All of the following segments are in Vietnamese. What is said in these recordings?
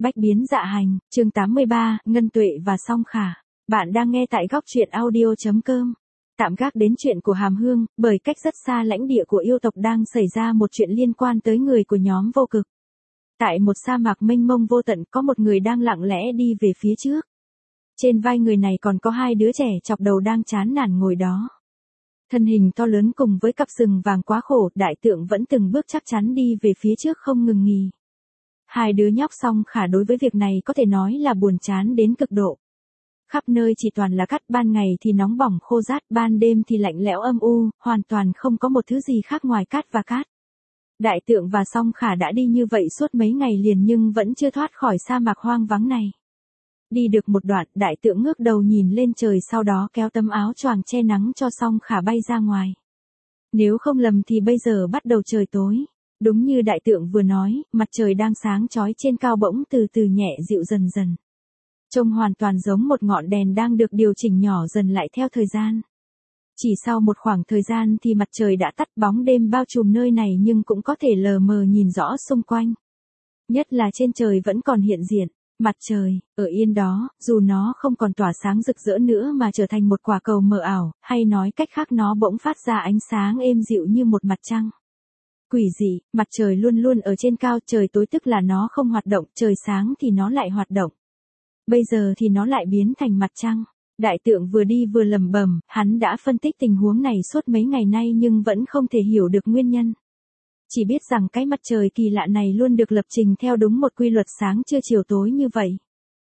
Bách biến dạ hành, chương 83, Ngân Tuệ và Song Khả. Bạn đang nghe tại góc truyện audio.com. Tạm gác đến chuyện của Hàm Hương, bởi cách rất xa lãnh địa của yêu tộc đang xảy ra một chuyện liên quan tới người của nhóm Vô Cực. Tại một sa mạc mênh mông vô tận có một người đang lặng lẽ đi về phía trước. Trên vai người này còn có hai đứa trẻ chọc đầu đang chán nản ngồi đó. Thân hình to lớn cùng với cặp sừng vàng quá khổ, đại tượng vẫn từng bước chắc chắn đi về phía trước không ngừng nghỉ. Hai đứa nhóc Song Khả đối với việc này có thể nói là buồn chán đến cực độ. Khắp nơi chỉ toàn là cát, ban ngày thì nóng bỏng khô rát, ban đêm thì lạnh lẽo âm u, hoàn toàn không có một thứ gì khác ngoài cát và cát. Đại tượng và Song Khả đã đi như vậy suốt mấy ngày liền nhưng vẫn chưa thoát khỏi sa mạc hoang vắng này. Đi được một đoạn, đại tượng ngước đầu nhìn lên trời, sau đó kéo tấm áo choàng che nắng cho Song Khả bay ra ngoài. Nếu không lầm thì bây giờ bắt đầu trời tối. Đúng như đại tượng vừa nói, mặt trời đang sáng chói trên cao bỗng từ từ nhẹ dịu dần dần. Trông hoàn toàn giống một ngọn đèn đang được điều chỉnh nhỏ dần lại theo thời gian. Chỉ sau một khoảng thời gian thì mặt trời đã tắt, bóng đêm bao trùm nơi này nhưng cũng có thể lờ mờ nhìn rõ xung quanh. Nhất là trên trời vẫn còn hiện diện. Mặt trời, ở yên đó, dù nó không còn tỏa sáng rực rỡ nữa mà trở thành một quả cầu mờ ảo, hay nói cách khác nó bỗng phát ra ánh sáng êm dịu như một mặt trăng. Quỷ dị, mặt trời luôn luôn ở trên cao, trời tối tức là nó không hoạt động, trời sáng thì nó lại hoạt động. Bây giờ thì nó lại biến thành mặt trăng. Đại tượng vừa đi vừa lẩm bẩm, hắn đã phân tích tình huống này suốt mấy ngày nay nhưng vẫn không thể hiểu được nguyên nhân. Chỉ biết rằng cái mặt trời kỳ lạ này luôn được lập trình theo đúng một quy luật sáng trưa chiều tối như vậy.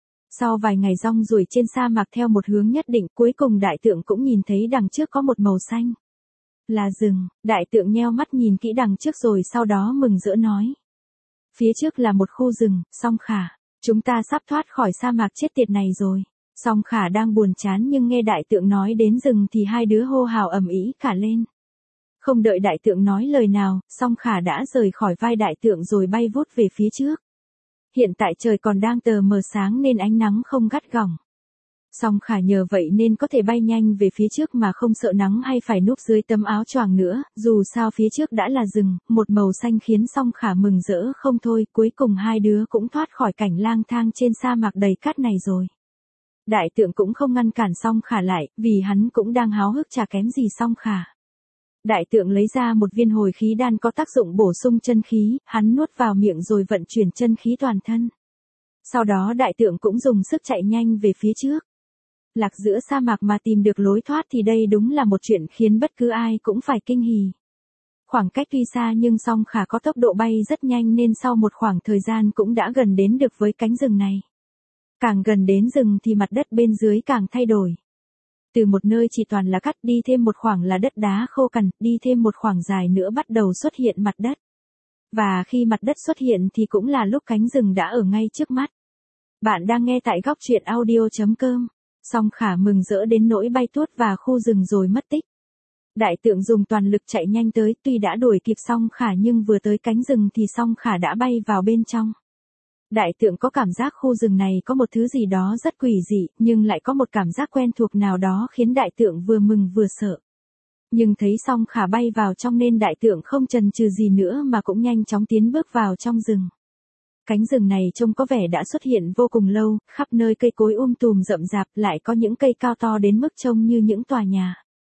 Sau vài ngày rong ruổi trên sa mạc theo một hướng nhất định, cuối cùng đại tượng cũng nhìn thấy đằng trước có một màu xanh. Là rừng. Đại tượng nheo mắt nhìn kỹ đằng trước rồi sau đó mừng rỡ nói. Phía trước là một khu rừng. Song Khả, chúng ta sắp thoát khỏi sa mạc chết tiệt này rồi. Song Khả đang buồn chán nhưng nghe đại tượng nói đến rừng thì hai đứa hô hào ầm ĩ cả lên. Không đợi đại tượng nói lời nào, Song Khả đã rời khỏi vai đại tượng rồi bay vút về phía trước. Hiện tại trời còn đang tờ mờ sáng nên ánh nắng không gắt gỏng. Song Khả nhờ vậy nên có thể bay nhanh về phía trước mà không sợ nắng hay phải núp dưới tấm áo choàng nữa, dù sao phía trước đã là rừng, một màu xanh khiến Song Khả mừng rỡ không thôi, cuối cùng hai đứa cũng thoát khỏi cảnh lang thang trên sa mạc đầy cát này rồi. Đại tượng cũng không ngăn cản Song Khả lại, vì hắn cũng đang háo hức chả kém gì Song Khả. Đại tượng lấy ra một viên hồi khí đan có tác dụng bổ sung chân khí, hắn nuốt vào miệng rồi vận chuyển chân khí toàn thân. Sau đó đại tượng cũng dùng sức chạy nhanh về phía trước. Lạc giữa sa mạc mà tìm được lối thoát thì đây đúng là một chuyện khiến bất cứ ai cũng phải kinh hỉ. Khoảng cách tuy xa nhưng Song Khả có tốc độ bay rất nhanh nên sau một khoảng thời gian cũng đã gần đến được với cánh rừng này. Càng gần đến rừng thì mặt đất bên dưới càng thay đổi. Từ một nơi chỉ toàn là cát đi thêm một khoảng là đất đá khô cằn, đi thêm một khoảng dài nữa bắt đầu xuất hiện mặt đất. Và khi mặt đất xuất hiện thì cũng là lúc cánh rừng đã ở ngay trước mắt. Bạn đang nghe tại góc truyện audio.com. Song Khả mừng rỡ đến nỗi bay tuốt vào khu rừng rồi mất tích. Đại tượng dùng toàn lực chạy nhanh tới, tuy đã đuổi kịp Song Khả nhưng vừa tới cánh rừng thì Song Khả đã bay vào bên trong. Đại tượng có cảm giác khu rừng này có một thứ gì đó rất quỷ dị, nhưng lại có một cảm giác quen thuộc nào đó khiến đại tượng vừa mừng vừa sợ. Nhưng thấy Song Khả bay vào trong nên đại tượng không chần chừ gì nữa mà cũng nhanh chóng tiến bước vào trong rừng. Cánh rừng này trông có vẻ đã xuất hiện vô cùng lâu, khắp nơi cây cối tùm rậm rạp, lại có những cây cao to đến mức trông như những tòa nhà.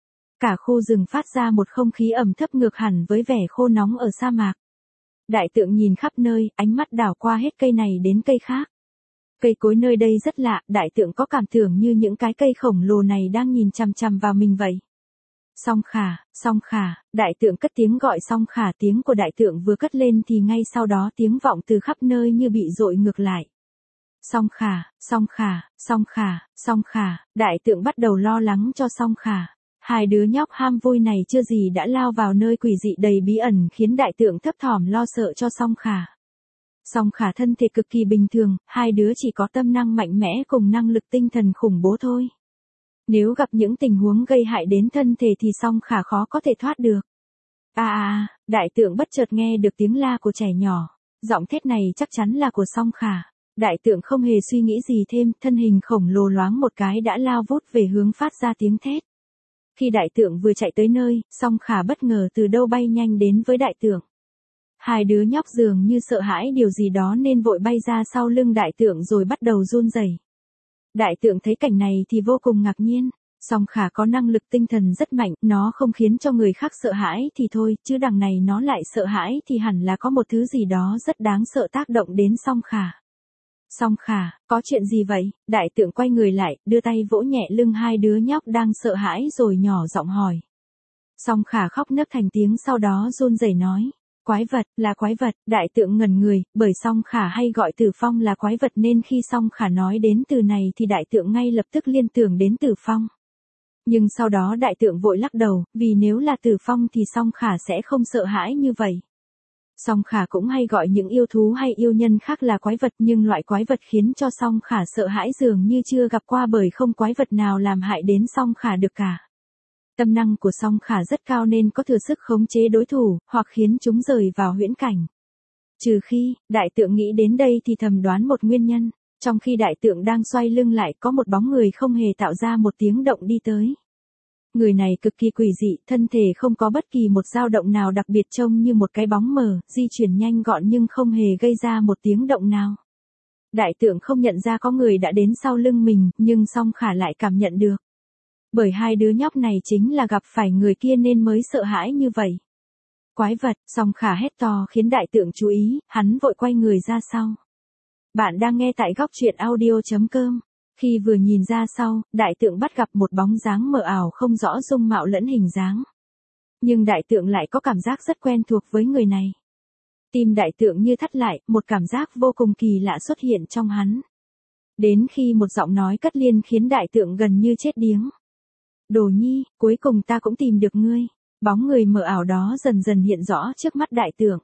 Cả khu rừng phát ra một không khí ẩm thấp ngược hẳn với vẻ khô nóng ở sa mạc. Đại tượng nhìn khắp nơi, ánh mắt đảo qua hết cây này đến cây khác. Cây cối nơi đây rất lạ, đại tượng có cảm tưởng như những cái cây khổng lồ này đang nhìn chằm chằm vào mình vậy. Song Khả, đại tượng cất tiếng gọi Song Khả, tiếng của đại tượng vừa cất lên thì ngay sau đó tiếng vọng từ khắp nơi như bị dội ngược lại. Song Khả, đại tượng bắt đầu lo lắng cho Song Khả. Hai đứa nhóc ham vui này chưa gì đã lao vào nơi quỷ dị đầy bí ẩn khiến đại tượng thấp thỏm lo sợ cho Song Khả. Song Khả thân thể cực kỳ bình thường, hai đứa chỉ có tâm năng mạnh mẽ cùng năng lực tinh thần khủng bố thôi. Nếu gặp những tình huống gây hại đến thân thể thì Song Khả khó có thể thoát được. Đại tượng bất chợt nghe được tiếng la của trẻ nhỏ. Giọng thét này chắc chắn là của Song Khả. Đại tượng không hề suy nghĩ gì thêm, thân hình khổng lồ loáng một cái đã lao vút về hướng phát ra tiếng thét. Khi đại tượng vừa chạy tới nơi, Song Khả bất ngờ từ đâu bay nhanh đến với đại tượng. Hai đứa nhóc dường như sợ hãi điều gì đó nên vội bay ra sau lưng đại tượng rồi bắt đầu run rẩy. Đại tượng thấy cảnh này thì vô cùng ngạc nhiên. Song Khả có năng lực tinh thần rất mạnh, nó không khiến cho người khác sợ hãi thì thôi, chứ đằng này nó lại sợ hãi thì hẳn là có một thứ gì đó rất đáng sợ tác động đến Song Khả. Song Khả, có chuyện gì vậy? Đại tượng quay người lại, đưa tay vỗ nhẹ lưng hai đứa nhóc đang sợ hãi rồi nhỏ giọng hỏi. Song Khả khóc nấc thành tiếng sau đó run rẩy nói. Quái vật, là quái vật, đại tượng ngẩn người, bởi Song Khả hay gọi Tử Phong là quái vật nên khi Song Khả nói đến từ này thì đại tượng ngay lập tức liên tưởng đến Tử Phong. Nhưng sau đó đại tượng vội lắc đầu, vì nếu là Tử Phong thì Song Khả sẽ không sợ hãi như vậy. Song Khả cũng hay gọi những yêu thú hay yêu nhân khác là quái vật, nhưng loại quái vật khiến cho Song Khả sợ hãi dường như chưa gặp qua, bởi không quái vật nào làm hại đến Song Khả được cả. Tâm năng của Song Khả rất cao nên có thừa sức khống chế đối thủ, hoặc khiến chúng rời vào huyễn cảnh. Trừ khi, đại tượng nghĩ đến đây thì thầm đoán một nguyên nhân. Trong khi đại tượng đang xoay lưng lại, có một bóng người không hề tạo ra một tiếng động đi tới. Người này cực kỳ quỷ dị, thân thể không có bất kỳ một dao động nào, đặc biệt trông như một cái bóng mờ, di chuyển nhanh gọn nhưng không hề gây ra một tiếng động nào. Đại tượng không nhận ra có người đã đến sau lưng mình, nhưng Song Khả lại cảm nhận được. Bởi hai đứa nhóc này chính là gặp phải người kia nên mới sợ hãi như vậy. Quái vật, Song Khả hét to khiến đại tượng chú ý, hắn vội quay người ra sau. Bạn đang nghe tại góc truyện audio.com. Khi vừa nhìn ra sau, đại tượng bắt gặp một bóng dáng mờ ảo không rõ dung mạo lẫn hình dáng. Nhưng đại tượng lại có cảm giác rất quen thuộc với người này. Tim đại tượng như thắt lại, một cảm giác vô cùng kỳ lạ xuất hiện trong hắn. Đến khi một giọng nói cất lên khiến đại tượng gần như chết điếng. Đồ Nhi, cuối cùng ta cũng tìm được ngươi. Bóng người mờ ảo đó dần dần hiện rõ trước mắt đại tượng.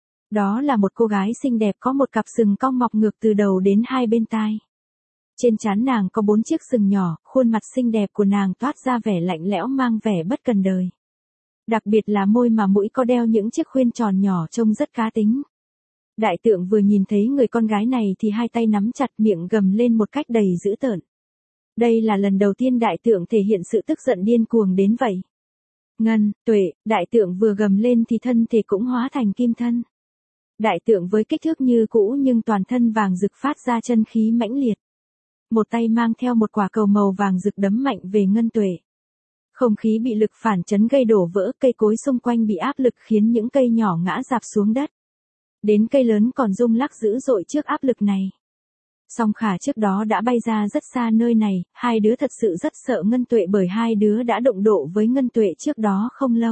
Đó là một cô gái xinh đẹp có một cặp sừng cong mọc ngược từ đầu đến hai bên tai. Trên trán nàng có 4 chiếc sừng nhỏ, khuôn mặt xinh đẹp của nàng toát ra vẻ lạnh lẽo mang vẻ bất cần đời. Đặc biệt là môi mà mũi có đeo những chiếc khuyên tròn nhỏ trông rất cá tính. Đại tượng vừa nhìn thấy người con gái này thì hai tay nắm chặt, miệng gầm lên một cách đầy dữ tợn. Đây là lần đầu tiên đại tượng thể hiện sự tức giận điên cuồng đến vậy. Ngân, Tuệ, đại tượng vừa gầm lên thì thân thể cũng hóa thành kim thân. Đại tượng với kích thước như cũ nhưng toàn thân vàng rực phát ra chân khí mãnh liệt. Một tay mang theo một quả cầu màu vàng rực đấm mạnh về Ngân Tuệ. Không khí bị lực phản chấn gây đổ vỡ, cây cối xung quanh bị áp lực khiến những cây nhỏ ngã rạp xuống đất. Đến cây lớn còn rung lắc dữ dội trước áp lực này. Song Khả trước đó đã bay ra rất xa nơi này, hai đứa thật sự rất sợ Ngân Tuệ bởi hai đứa đã đụng độ với Ngân Tuệ trước đó không lâu.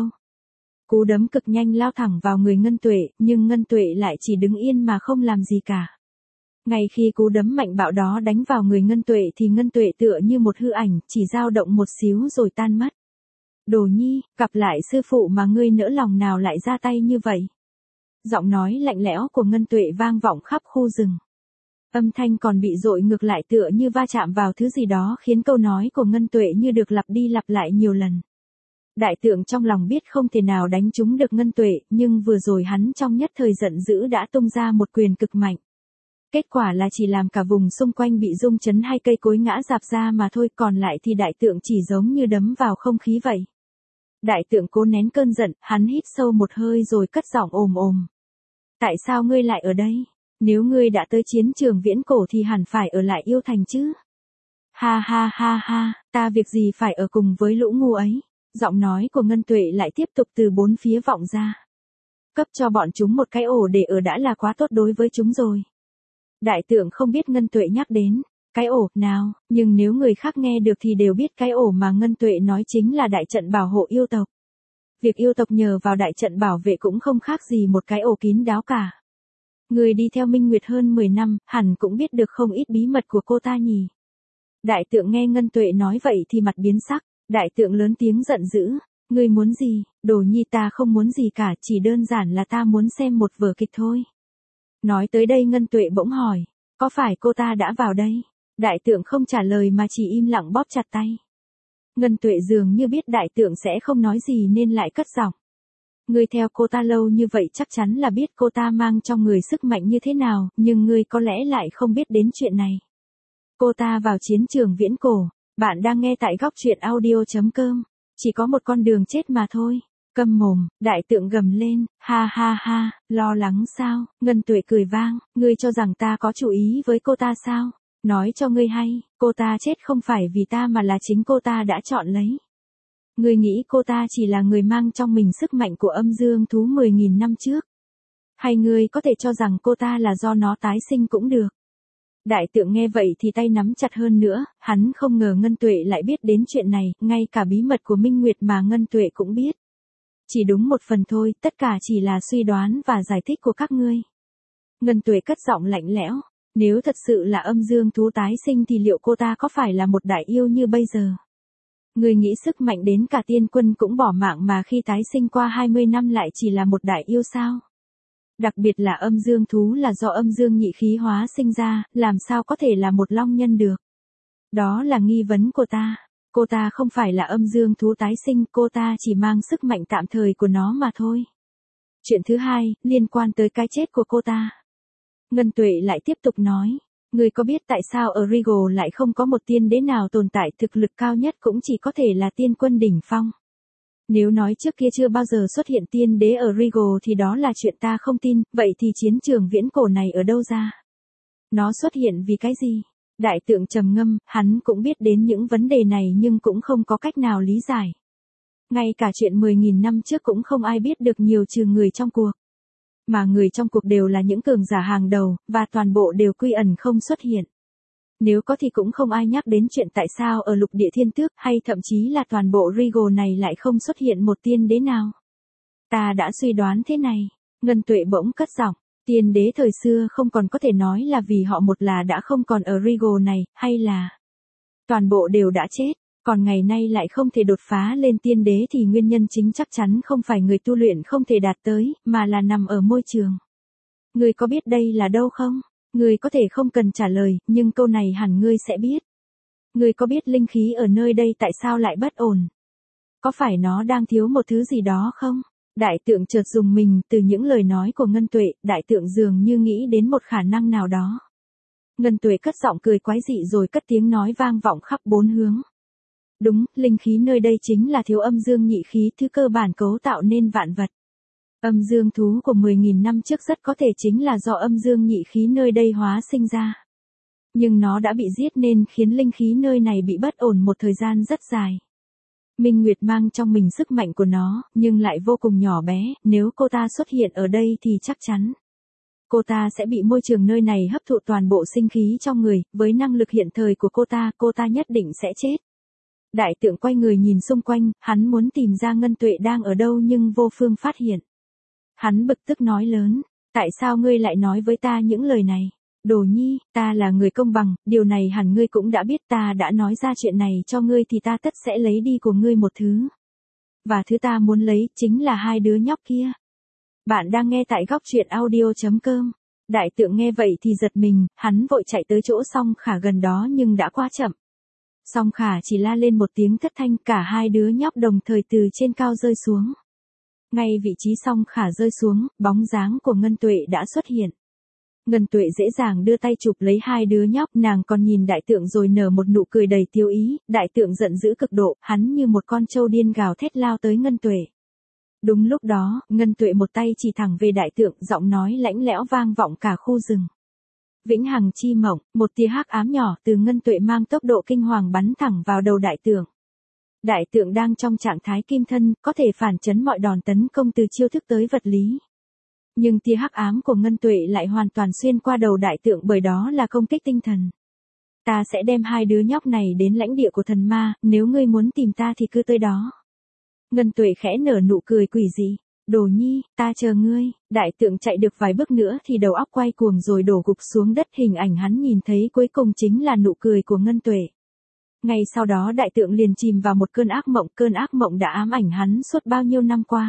Cú đấm cực nhanh lao thẳng vào người Ngân Tuệ, nhưng Ngân Tuệ lại chỉ đứng yên mà không làm gì cả. Ngay khi cú đấm mạnh bạo đó đánh vào người Ngân Tuệ thì Ngân Tuệ tựa như một hư ảnh, chỉ dao động một xíu rồi tan mất. Đồ Nhi, gặp lại sư phụ mà ngươi nỡ lòng nào lại ra tay như vậy? Giọng nói lạnh lẽo của Ngân Tuệ vang vọng khắp khu rừng. Âm thanh còn bị dội ngược lại tựa như va chạm vào thứ gì đó khiến câu nói của Ngân Tuệ như được lặp đi lặp lại nhiều lần. Đại tượng trong lòng biết không thể nào đánh trúng được Ngân Tuệ, nhưng vừa rồi hắn trong nhất thời giận dữ đã tung ra một quyền cực mạnh. Kết quả là chỉ làm cả vùng xung quanh bị rung chấn, hai cây cối ngã rạp ra mà thôi, còn lại thì đại tượng chỉ giống như đấm vào không khí vậy. Đại tượng cố nén cơn giận, hắn hít sâu một hơi rồi cất giọng ồm ồm. Tại sao ngươi lại ở đây? Nếu ngươi đã tới chiến trường viễn cổ thì hẳn phải ở lại yêu thành chứ? Ha ha ha ha, ta việc gì phải ở cùng với lũ ngu ấy? Giọng nói của Ngân Tuệ lại tiếp tục từ bốn phía vọng ra. Cấp cho bọn chúng một cái ổ để ở đã là quá tốt đối với chúng rồi. Đại tượng không biết Ngân Tuệ nhắc đến cái ổ nào, nhưng nếu người khác nghe được thì đều biết cái ổ mà Ngân Tuệ nói chính là đại trận bảo hộ yêu tộc. Việc yêu tộc nhờ vào đại trận bảo vệ cũng không khác gì một cái ổ kín đáo cả. Người đi theo Minh Nguyệt hơn 10 năm, hẳn cũng biết được không ít bí mật của cô ta nhỉ. Đại tượng nghe Ngân Tuệ nói vậy thì mặt biến sắc, đại tượng lớn tiếng giận dữ. Ngươi muốn gì? Đồ Nhi, ta không muốn gì cả, chỉ đơn giản là ta muốn xem một vở kịch thôi. Nói tới đây Ngân Tuệ bỗng hỏi, có phải cô ta đã vào đây? Đại tượng không trả lời mà chỉ im lặng bóp chặt tay. Ngân Tuệ dường như biết đại tượng sẽ không nói gì nên lại cất giọng. Ngươi theo cô ta lâu như vậy chắc chắn là biết cô ta mang trong người sức mạnh như thế nào, nhưng ngươi có lẽ lại không biết đến chuyện này. Cô ta vào chiến trường viễn cổ. Bạn đang nghe tại góc truyện audio.com. Chỉ có một con đường chết mà thôi. Câm mồm, đại tượng gầm lên, ha ha ha, lo lắng sao, Ngân Tuệ cười vang, ngươi cho rằng ta có chủ ý với cô ta sao? Nói cho ngươi hay, cô ta chết không phải vì ta mà là chính cô ta đã chọn lấy. Ngươi nghĩ cô ta chỉ là người mang trong mình sức mạnh của âm dương thú 10.000 năm trước? Hay ngươi có thể cho rằng cô ta là do nó tái sinh cũng được? Đại tượng nghe vậy thì tay nắm chặt hơn nữa, hắn không ngờ Ngân Tuệ lại biết đến chuyện này, ngay cả bí mật của Minh Nguyệt mà Ngân Tuệ cũng biết. Chỉ đúng một phần thôi, tất cả chỉ là suy đoán và giải thích của các ngươi. Ngân Tuệ cất giọng lạnh lẽo, nếu thật sự là âm dương thú tái sinh thì liệu cô ta có phải là một đại yêu như bây giờ? Ngươi nghĩ sức mạnh đến cả tiên quân cũng bỏ mạng mà khi tái sinh qua 20 năm lại chỉ là một đại yêu sao? Đặc biệt là âm dương thú là do âm dương nhị khí hóa sinh ra, làm sao có thể là một long nhân được? Đó là nghi vấn của ta. Cô ta không phải là âm dương thú tái sinh, cô ta chỉ mang sức mạnh tạm thời của nó mà thôi. Chuyện thứ hai, liên quan tới cái chết của cô ta. Ngân Tuệ lại tiếp tục nói, ngươi có biết tại sao ở Regal lại không có một tiên đế nào tồn tại, thực lực cao nhất cũng chỉ có thể là tiên quân đỉnh phong. Nếu nói trước kia chưa bao giờ xuất hiện tiên đế ở Regal thì đó là chuyện ta không tin, vậy thì chiến trường viễn cổ này ở đâu ra? Nó xuất hiện vì cái gì? Đại tượng trầm ngâm, hắn cũng biết đến những vấn đề này nhưng cũng không có cách nào lý giải. Ngay cả chuyện 10.000 năm trước cũng không ai biết được nhiều trừ người trong cuộc. Mà người trong cuộc đều là những cường giả hàng đầu, và toàn bộ đều quy ẩn không xuất hiện. Nếu có thì cũng không ai nhắc đến chuyện tại sao ở lục địa thiên tước hay thậm chí là toàn bộ Regal này lại không xuất hiện một tiên đế nào. Ta đã suy đoán thế này. Ngân Tuệ bỗng cất giọng. Tiên đế thời xưa không còn có thể nói là vì họ một là đã không còn ở Regal này, hay là toàn bộ đều đã chết, còn ngày nay lại không thể đột phá lên tiên đế thì nguyên nhân chính chắc chắn không phải người tu luyện không thể đạt tới, mà là nằm ở môi trường. Ngươi có biết đây là đâu không? Ngươi có thể không cần trả lời, nhưng câu này hẳn ngươi sẽ biết. Ngươi có biết linh khí ở nơi đây tại sao lại bất ổn? Có phải nó đang thiếu một thứ gì đó không? Đại tượng chợt rùng mình, từ những lời nói của Ngân Tuệ, đại tượng dường như nghĩ đến một khả năng nào đó. Ngân Tuệ cất giọng cười quái dị rồi cất tiếng nói vang vọng khắp bốn hướng. Đúng, linh khí nơi đây chính là thiếu âm dương nhị khí, thứ cơ bản cấu tạo nên vạn vật. Âm dương thú của 10.000 năm trước rất có thể chính là do âm dương nhị khí nơi đây hóa sinh ra. Nhưng nó đã bị giết nên khiến linh khí nơi này bị bất ổn một thời gian rất dài. Minh Nguyệt mang trong mình sức mạnh của nó, nhưng lại vô cùng nhỏ bé, nếu cô ta xuất hiện ở đây thì chắc chắn cô ta sẽ bị môi trường nơi này hấp thụ toàn bộ sinh khí trong người, với năng lực hiện thời của cô ta nhất định sẽ chết. Đại tượng quay người nhìn xung quanh, hắn muốn tìm ra Ngân Tuệ đang ở đâu nhưng vô phương phát hiện. Hắn bực tức nói lớn, tại sao ngươi lại nói với ta những lời này? Đồ nhi, ta là người công bằng, điều này hẳn ngươi cũng đã biết, ta đã nói ra chuyện này cho ngươi thì ta tất sẽ lấy đi của ngươi một thứ. Và thứ ta muốn lấy, chính là hai đứa nhóc kia. Bạn đang nghe tại góc truyện audio.com. Đại tượng nghe vậy thì giật mình, hắn vội chạy tới chỗ Song Khả gần đó nhưng đã quá chậm. Song Khả chỉ la lên một tiếng thất thanh, cả hai đứa nhóc đồng thời từ trên cao rơi xuống. Ngay vị trí Song Khả rơi xuống, bóng dáng của Ngân Tuệ đã xuất hiện. Ngân Tuệ dễ dàng đưa tay chụp lấy hai đứa nhóc, nàng còn nhìn đại tượng rồi nở một nụ cười đầy tiêu ý, đại tượng giận dữ cực độ, hắn như một con trâu điên gào thét lao tới Ngân Tuệ. Đúng lúc đó, Ngân Tuệ một tay chỉ thẳng về đại tượng, giọng nói lãnh lẽo vang vọng cả khu rừng. Vĩnh hằng chi mộng, một tia hắc ám nhỏ từ Ngân Tuệ mang tốc độ kinh hoàng bắn thẳng vào đầu đại tượng. Đại tượng đang trong trạng thái kim thân, có thể phản chấn mọi đòn tấn công từ chiêu thức tới vật lý. Nhưng tia hắc ám của Ngân Tuệ lại hoàn toàn xuyên qua đầu đại tượng, bởi đó là công kích tinh thần. Ta sẽ đem hai đứa nhóc này đến lãnh địa của thần ma, nếu ngươi muốn tìm ta thì cứ tới đó. Ngân Tuệ khẽ nở nụ cười quỷ dị. Đồ nhi, ta chờ ngươi. Đại tượng chạy được vài bước nữa thì đầu óc quay cuồng rồi đổ gục xuống đất, hình ảnh hắn nhìn thấy cuối cùng chính là nụ cười của Ngân Tuệ. Ngay sau đó đại tượng liền chìm vào một cơn ác mộng đã ám ảnh hắn suốt bao nhiêu năm qua.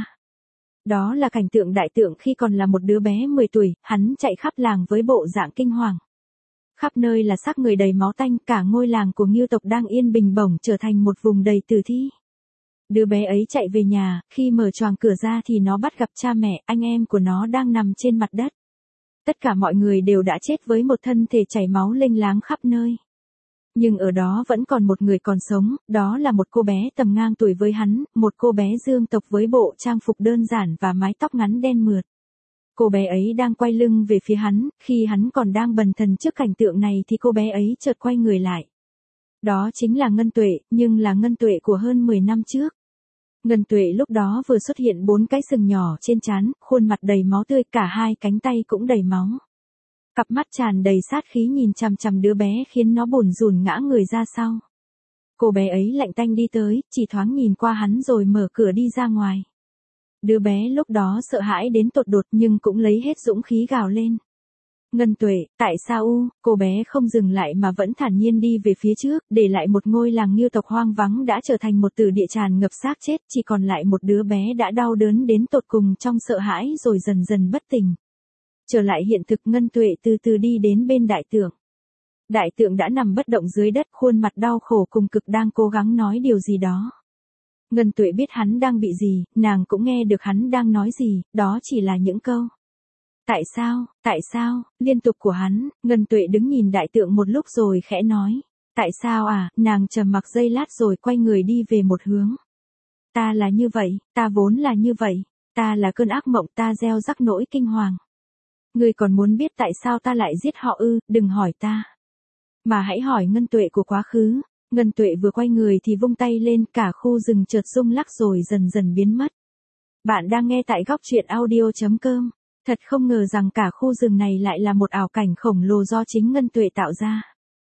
Đó là cảnh tượng đại tượng khi còn là một đứa bé 10 tuổi, hắn chạy khắp làng với bộ dạng kinh hoàng. Khắp nơi là xác người đầy máu tanh, cả ngôi làng của Ngưu tộc đang yên bình bỗng trở thành một vùng đầy tử thi. Đứa bé ấy chạy về nhà, khi mở choàng cửa ra thì nó bắt gặp cha mẹ, anh em của nó đang nằm trên mặt đất. Tất cả mọi người đều đã chết với một thân thể chảy máu lênh láng khắp nơi. Nhưng ở đó vẫn còn một người còn sống, đó là một cô bé tầm ngang tuổi với hắn, một cô bé Dương tộc với bộ trang phục đơn giản và mái tóc ngắn đen mượt. Cô bé ấy đang quay lưng về phía hắn, khi hắn còn đang bần thần trước cảnh tượng này thì cô bé ấy chợt quay người lại. Đó chính là Ngân Tuệ, nhưng là Ngân Tuệ của hơn 10 năm trước. Ngân Tuệ lúc đó vừa xuất hiện 4 cái sừng nhỏ trên trán, khuôn mặt đầy máu tươi, cả hai cánh tay cũng đầy máu. Cặp mắt tràn đầy sát khí nhìn chằm chằm đứa bé khiến nó bủn rủn ngã người ra sau. Cô bé ấy lạnh tanh đi tới, chỉ thoáng nhìn qua hắn rồi mở cửa đi ra ngoài. Đứa bé lúc đó sợ hãi đến tột đột nhưng cũng lấy hết dũng khí gào lên. Ngân Tuệ, tại sao cô bé không dừng lại mà vẫn thản nhiên đi về phía trước, để lại một ngôi làng Nghiêu tộc hoang vắng đã trở thành một tử địa tràn ngập xác chết, chỉ còn lại một đứa bé đã đau đớn đến tột cùng trong sợ hãi rồi dần dần bất tỉnh. Trở lại hiện thực, Ngân Tuệ từ từ đi đến bên đại tượng. Đại tượng đã nằm bất động dưới đất, khuôn mặt đau khổ cùng cực đang cố gắng nói điều gì đó. Ngân Tuệ biết hắn đang bị gì, nàng cũng nghe được hắn đang nói gì, đó chỉ là những câu. Tại sao, liên tục của hắn. Ngân Tuệ đứng nhìn đại tượng một lúc rồi khẽ nói. Tại sao à, nàng trầm mặc giây lát rồi quay người đi về một hướng. Ta là như vậy, ta vốn là như vậy, ta là cơn ác mộng, ta gieo rắc nỗi kinh hoàng. Ngươi còn muốn biết tại sao ta lại giết họ ư, đừng hỏi ta. Mà hãy hỏi Ngân Tuệ của quá khứ. Ngân Tuệ vừa quay người thì vung tay lên, cả khu rừng chợt rung lắc rồi dần dần biến mất. Bạn đang nghe tại góc truyện audio.com. Thật không ngờ rằng cả khu rừng này lại là một ảo cảnh khổng lồ do chính Ngân Tuệ tạo ra.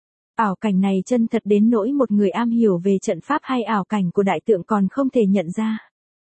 Ảo cảnh này chân thật đến nỗi một người am hiểu về trận pháp hay ảo cảnh của đại tượng còn không thể nhận ra.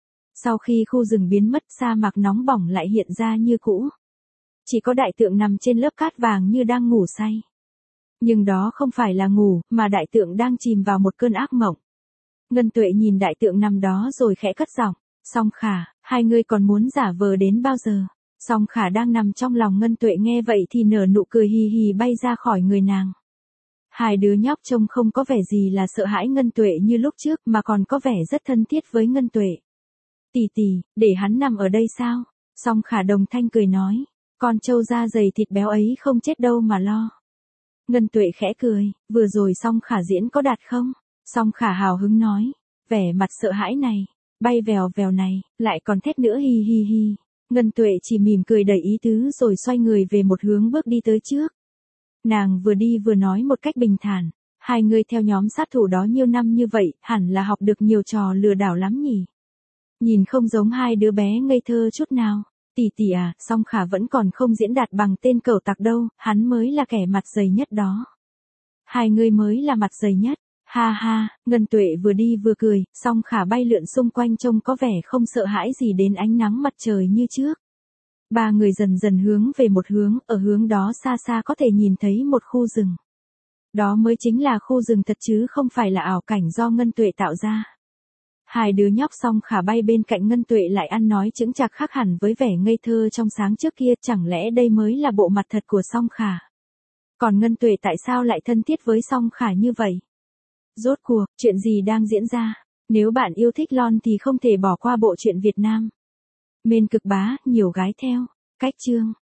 Sau khi khu rừng biến mất, sa mạc nóng bỏng lại hiện ra như cũ. Chỉ có đại tượng nằm trên lớp cát vàng như đang ngủ say. Nhưng đó không phải là ngủ, mà đại tượng đang chìm vào một cơn ác mộng. Ngân Tuệ nhìn đại tượng nằm đó rồi khẽ cất giọng. Song Khả, hai người còn muốn giả vờ đến bao giờ? Song Khả đang nằm trong lòng Ngân Tuệ nghe vậy thì nở nụ cười hì hì bay ra khỏi người nàng. Hai đứa nhóc trông không có vẻ gì là sợ hãi Ngân Tuệ như lúc trước mà còn có vẻ rất thân thiết với Ngân Tuệ. Tỷ tỷ, để hắn nằm ở đây sao? Song Khả đồng thanh cười nói. Con trâu da dày thịt béo ấy không chết đâu mà lo. Ngân Tuệ khẽ cười, vừa rồi Song Khả diễn có đạt không? Song Khả hào hứng nói. Vẻ mặt sợ hãi này, bay vèo vèo này, lại còn thét nữa hi hi hi. Ngân Tuệ chỉ mỉm cười đầy ý tứ rồi xoay người về một hướng bước đi tới trước. Nàng vừa đi vừa nói một cách bình thản. Hai người theo nhóm sát thủ đó nhiều năm như vậy, hẳn là học được nhiều trò lừa đảo lắm nhỉ. Nhìn không giống hai đứa bé ngây thơ chút nào. Tỷ tỷ à, Song Khả vẫn còn không diễn đạt bằng tên cẩu tặc đâu, hắn mới là kẻ mặt dày nhất đó. Hai người mới là mặt dày nhất. Ha ha, Ngân Tuệ vừa đi vừa cười, Song Khả bay lượn xung quanh trông có vẻ không sợ hãi gì đến ánh nắng mặt trời như trước. Ba người dần dần hướng về một hướng, ở hướng đó xa xa có thể nhìn thấy một khu rừng. Đó mới chính là khu rừng thật chứ không phải là ảo cảnh do Ngân Tuệ tạo ra. Hai đứa nhóc Song Khả bay bên cạnh Ngân Tuệ lại ăn nói chững chạc khác hẳn với vẻ ngây thơ trong sáng trước kia, chẳng lẽ đây mới là bộ mặt thật của Song Khả. Còn Ngân Tuệ tại sao lại thân thiết với Song Khả như vậy? Rốt cuộc, chuyện gì đang diễn ra? Nếu bạn yêu thích lon thì không thể bỏ qua bộ truyện Việt Nam. Mên Cực Bá, nhiều gái theo. Cách chương.